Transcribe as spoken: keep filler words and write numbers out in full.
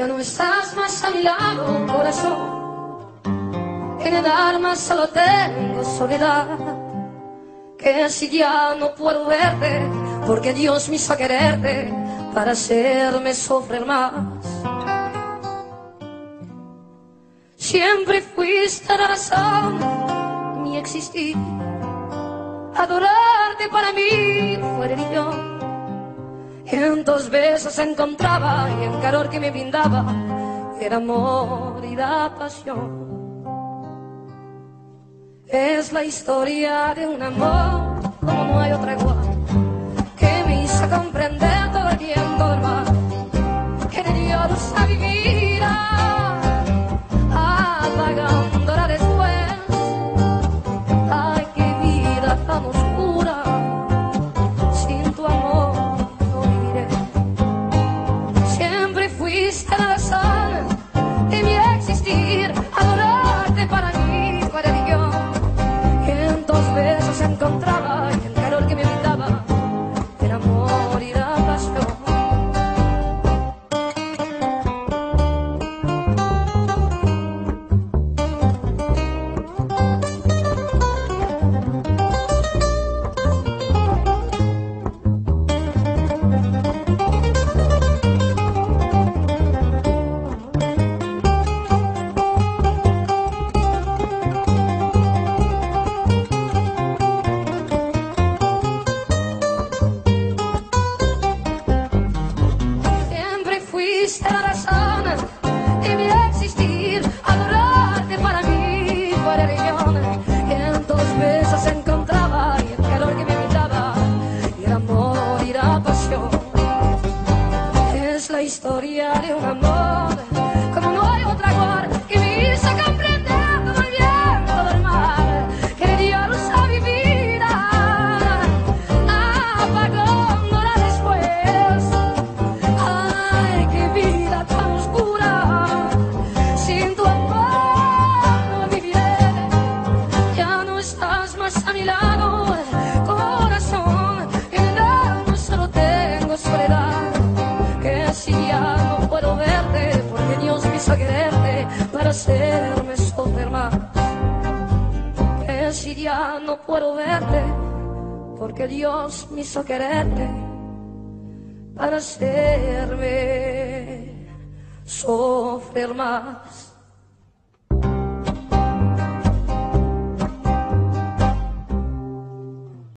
Ya no estás más a mi lado, corazón. En el alma solo tengo soledad. Que si ya no puedo verte, porque Dios me hizo quererte para hacerme sufrir más. Siempre fuiste la razón de mi existir. Adorarte para mí fue religión. Y en tus besos encontraba, y el calor que me brindaba era amor y la pasión. Es la historia de un amor como no hay otra igual, que me hizo comprender todo el bien, todo el mal, que le dio luz a mi vida, apagándola después. Ay, qué vida tan oscura, sin tu amor no viviré. Siempre fuiste la razón de mi existir, adorarte para mí fue religión. Besos encontraba y el calor que me brindaba era amor y la pasión. Fuiste la razón de mi existir, adorarte para mí fue religión. Que en tus besos encontraba y el calor que me brindaba y el amor y la pasión. Es la historia de un amor como no hay otra igual, que me hizo comprender todo el bien, todo el mal, que le dio luz a mi vida, apagándola después. Ay, qué vida tan oscura, sin tu amor no viviré. Ya no estás más a mi lado, corazón, en el alma solo tengo soledad. Que si ya no puedo verte, porque Dios me hizo quererte para hacerme sufrir más. Que si ya no puedo verte, porque Dios me hizo quererte para hacerme sufrir más.